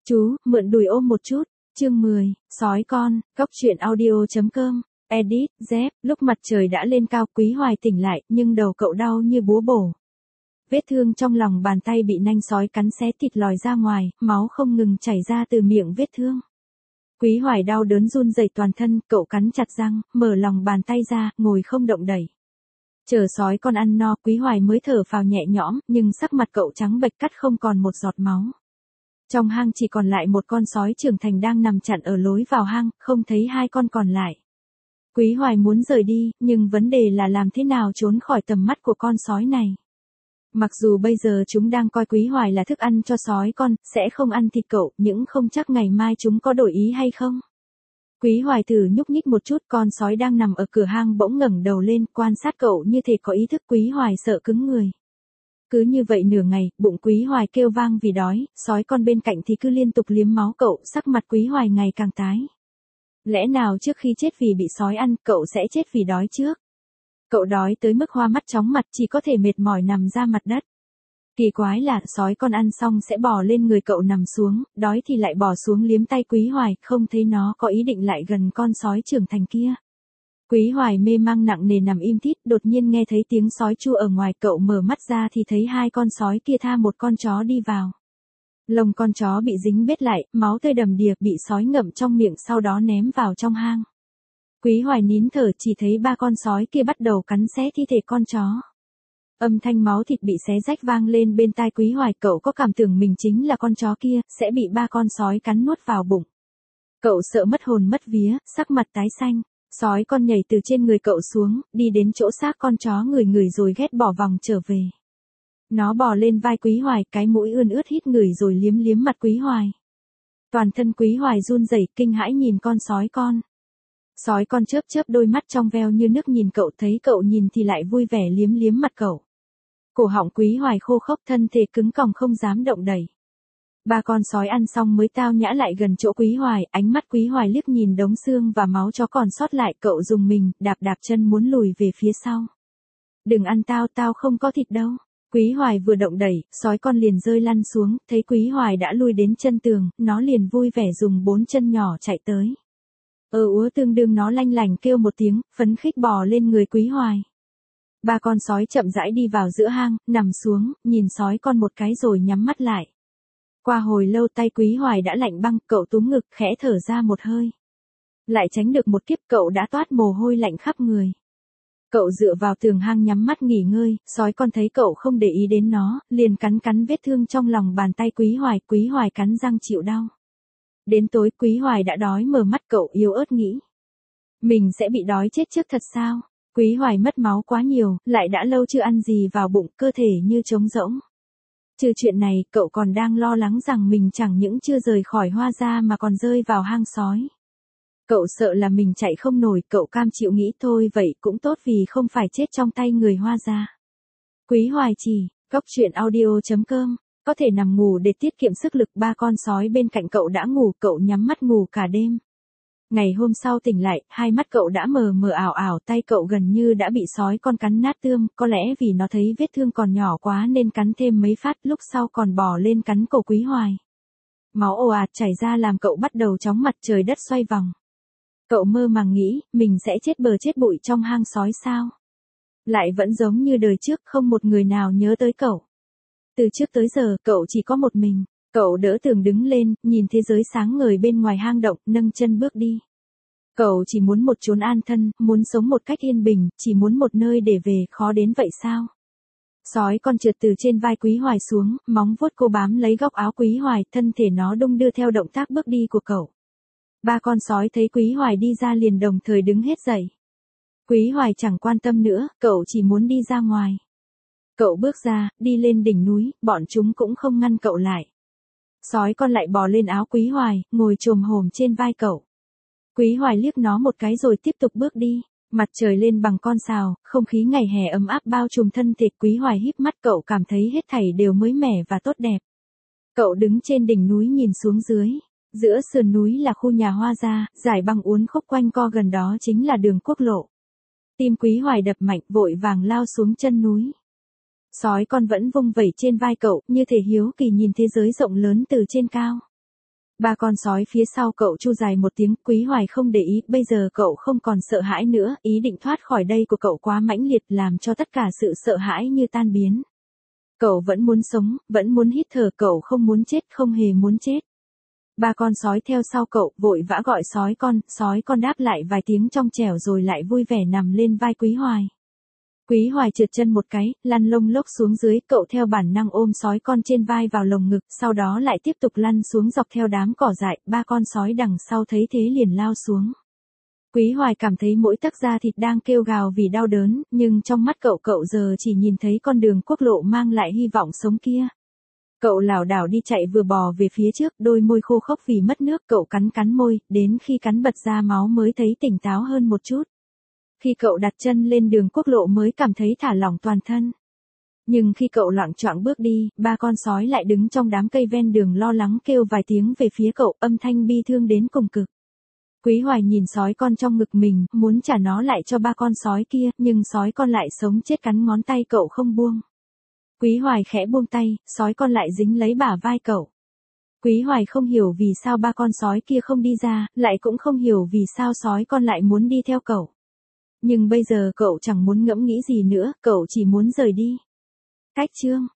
Chú, mượn đùi ôm một chút. Chương 10, sói con, góc truyện audio.com, edit, dép, lúc mặt trời đã lên cao Quý Hoài tỉnh lại nhưng đầu cậu đau như búa bổ. Vết thương trong lòng bàn tay bị nanh sói cắn xé thịt lòi ra ngoài, máu không ngừng chảy ra từ miệng vết thương. Quý Hoài đau đớn run rẩy toàn thân, cậu cắn chặt răng, mở lòng bàn tay ra, ngồi không động đậy. Chờ sói con ăn no, Quý Hoài mới thở phào nhẹ nhõm, nhưng sắc mặt cậu trắng bệch cắt không còn một giọt máu. Trong hang chỉ còn lại một con sói trưởng thành đang nằm chặn ở lối vào hang, không thấy hai con còn lại. Quý Hoài muốn rời đi, nhưng vấn đề là làm thế nào trốn khỏi tầm mắt của con sói này. Mặc dù bây giờ chúng đang coi Quý Hoài là thức ăn cho sói con, sẽ không ăn thịt cậu, nhưng không chắc ngày mai chúng có đổi ý hay không. Quý Hoài thử nhúc nhích một chút, con sói đang nằm ở cửa hang bỗng ngẩng đầu lên, quan sát cậu như thể có ý thức. Quý Hoài sợ cứng người. Cứ như vậy nửa ngày, bụng Quý Hoài kêu vang vì đói, sói con bên cạnh thì cứ liên tục liếm máu cậu, sắc mặt Quý Hoài ngày càng tái. Lẽ nào trước khi chết vì bị sói ăn, cậu sẽ chết vì đói trước? Cậu đói tới mức hoa mắt chóng mặt, chỉ có thể mệt mỏi nằm ra mặt đất. Kỳ quái là sói con ăn xong sẽ bò lên người cậu nằm xuống, đói thì lại bò xuống liếm tay Quý Hoài, không thấy nó có ý định lại gần con sói trưởng thành kia. Quý Hoài mê mang nặng nề nằm im thít, đột nhiên nghe thấy tiếng sói chu ở ngoài, cậu mở mắt ra thì thấy hai con sói kia tha một con chó đi vào. Lông con chó bị dính bết lại, máu tươi đầm đìa, bị sói ngậm trong miệng sau đó ném vào trong hang. Quý Hoài nín thở, chỉ thấy ba con sói kia bắt đầu cắn xé thi thể con chó. Âm thanh máu thịt bị xé rách vang lên bên tai Quý Hoài, cậu có cảm tưởng mình chính là con chó kia, sẽ bị ba con sói cắn nuốt vào bụng. Cậu sợ mất hồn mất vía, sắc mặt tái xanh. Sói con nhảy từ trên người cậu xuống, đi đến chỗ xác con chó ngửi rồi ghét bỏ vòng trở về. Nó bò lên vai Quý Hoài, cái mũi ươn ướt hít ngửi rồi liếm mặt Quý Hoài. Toàn thân Quý Hoài run rẩy, kinh hãi nhìn con sói con. Sói con chớp đôi mắt trong veo như nước nhìn cậu, thấy cậu nhìn thì lại vui vẻ liếm mặt cậu. Cổ họng Quý Hoài khô khốc, thân thể cứng còng không dám động đậy. Ba con sói ăn xong mới tao nhã lại gần chỗ Quý Hoài, ánh mắt Quý Hoài liếc nhìn đống xương và máu chó còn sót lại, cậu dùng mình, đạp chân muốn lùi về phía sau. Đừng ăn tao không có thịt đâu. Quý Hoài vừa động đẩy, sói con liền rơi lăn xuống, thấy Quý Hoài đã lui đến chân tường, nó liền vui vẻ dùng bốn chân nhỏ chạy tới. Úa tương đương nó lanh lành kêu một tiếng, phấn khích bò lên người Quý Hoài. Ba con sói chậm rãi đi vào giữa hang, nằm xuống, nhìn sói con một cái rồi nhắm mắt lại. Qua hồi lâu tay Quý Hoài đã lạnh băng, cậu túm ngực, khẽ thở ra một hơi. Lại tránh được một kiếp, cậu đã toát mồ hôi lạnh khắp người. Cậu dựa vào tường hang nhắm mắt nghỉ ngơi, sói con thấy cậu không để ý đến nó, liền cắn vết thương trong lòng bàn tay Quý Hoài cắn răng chịu đau. Đến tối Quý Hoài đã đói mở mắt, cậu yếu ớt nghĩ. Mình sẽ bị đói chết trước thật sao? Quý Hoài mất máu quá nhiều, lại đã lâu chưa ăn gì vào bụng, cơ thể như trống rỗng. Trừ chuyện này, cậu còn đang lo lắng rằng mình chẳng những chưa rời khỏi Hoa Gia mà còn rơi vào hang sói. Cậu sợ là mình chạy không nổi, cậu cam chịu nghĩ thôi vậy cũng tốt vì không phải chết trong tay người Hoa Gia. Quý Hoài chỉ, góc truyện audio.com, có thể nằm ngủ để tiết kiệm sức lực. Ba con sói bên cạnh cậu đã ngủ, cậu nhắm mắt ngủ cả đêm. Ngày hôm sau tỉnh lại, hai mắt cậu đã mờ mờ ảo, tay cậu gần như đã bị sói con cắn nát tươm, có lẽ vì nó thấy vết thương còn nhỏ quá nên cắn thêm mấy phát, lúc sau còn bò lên cắn cổ Quý Hoài. Máu ồ ạt chảy ra làm cậu bắt đầu chóng mặt, trời đất xoay vòng. Cậu mơ màng nghĩ, mình sẽ chết bờ chết bụi trong hang sói sao? Lại vẫn giống như đời trước, không một người nào nhớ tới cậu. Từ trước tới giờ, cậu chỉ có một mình. Cậu đỡ tường đứng lên, nhìn thế giới sáng ngời bên ngoài hang động, nâng chân bước đi. Cậu chỉ muốn một chốn an thân, muốn sống một cách yên bình, chỉ muốn một nơi để về, khó đến vậy sao? Sói con trượt từ trên vai Quý Hoài xuống, móng vuốt cô bám lấy góc áo Quý Hoài, thân thể nó đung đưa theo động tác bước đi của cậu. Ba con sói thấy Quý Hoài đi ra liền đồng thời đứng hết dậy. Quý Hoài chẳng quan tâm nữa, cậu chỉ muốn đi ra ngoài. Cậu bước ra, đi lên đỉnh núi, bọn chúng cũng không ngăn cậu lại. Sói con lại bò lên áo Quý Hoài, ngồi chồm hổm trên vai cậu. Quý Hoài liếc nó một cái rồi tiếp tục bước đi. Mặt trời lên bằng con sào, không khí ngày hè ấm áp bao trùm thân thể Quý Hoài, híp mắt, cậu cảm thấy hết thảy đều mới mẻ và tốt đẹp. Cậu đứng trên đỉnh núi nhìn xuống dưới. Giữa sườn núi là khu nhà Hoa Gia, dải băng uốn khúc quanh co, gần đó chính là đường quốc lộ. Tim Quý Hoài đập mạnh, vội vàng lao xuống chân núi. Sói con vẫn vung vẩy trên vai cậu, như thể hiếu kỳ nhìn thế giới rộng lớn từ trên cao. Ba con sói phía sau cậu chu dài một tiếng, Quý Hoài không để ý, bây giờ cậu không còn sợ hãi nữa, ý định thoát khỏi đây của cậu quá mãnh liệt làm cho tất cả sự sợ hãi như tan biến. Cậu vẫn muốn sống, vẫn muốn hít thở, cậu không muốn chết, không hề muốn chết. Ba con sói theo sau cậu, vội vã gọi sói con đáp lại vài tiếng trong trẻo rồi lại vui vẻ nằm lên vai Quý Hoài. Quý Hoài trượt chân một cái, lăn lông lốc xuống dưới, cậu theo bản năng ôm sói con trên vai vào lồng ngực, sau đó lại tiếp tục lăn xuống dọc theo đám cỏ dại, ba con sói đằng sau thấy thế liền lao xuống. Quý Hoài cảm thấy mỗi tấc da thịt đang kêu gào vì đau đớn, nhưng trong mắt cậu giờ chỉ nhìn thấy con đường quốc lộ mang lại hy vọng sống kia. Cậu lảo đảo đi chạy vừa bò về phía trước, đôi môi khô khốc vì mất nước, cậu cắn môi, đến khi cắn bật ra máu mới thấy tỉnh táo hơn một chút. Khi cậu đặt chân lên đường quốc lộ mới cảm thấy thả lỏng toàn thân. Nhưng khi cậu loạng choạng bước đi, ba con sói lại đứng trong đám cây ven đường lo lắng kêu vài tiếng về phía cậu, âm thanh bi thương đến cùng cực. Quý Hoài nhìn sói con trong ngực mình, muốn trả nó lại cho ba con sói kia, nhưng sói con lại sống chết cắn ngón tay cậu không buông. Quý Hoài khẽ buông tay, sói con lại dính lấy bả vai cậu. Quý Hoài không hiểu vì sao ba con sói kia không đi ra, lại cũng không hiểu vì sao sói con lại muốn đi theo cậu. Nhưng bây giờ cậu chẳng muốn ngẫm nghĩ gì nữa, cậu chỉ muốn rời đi. Cách chương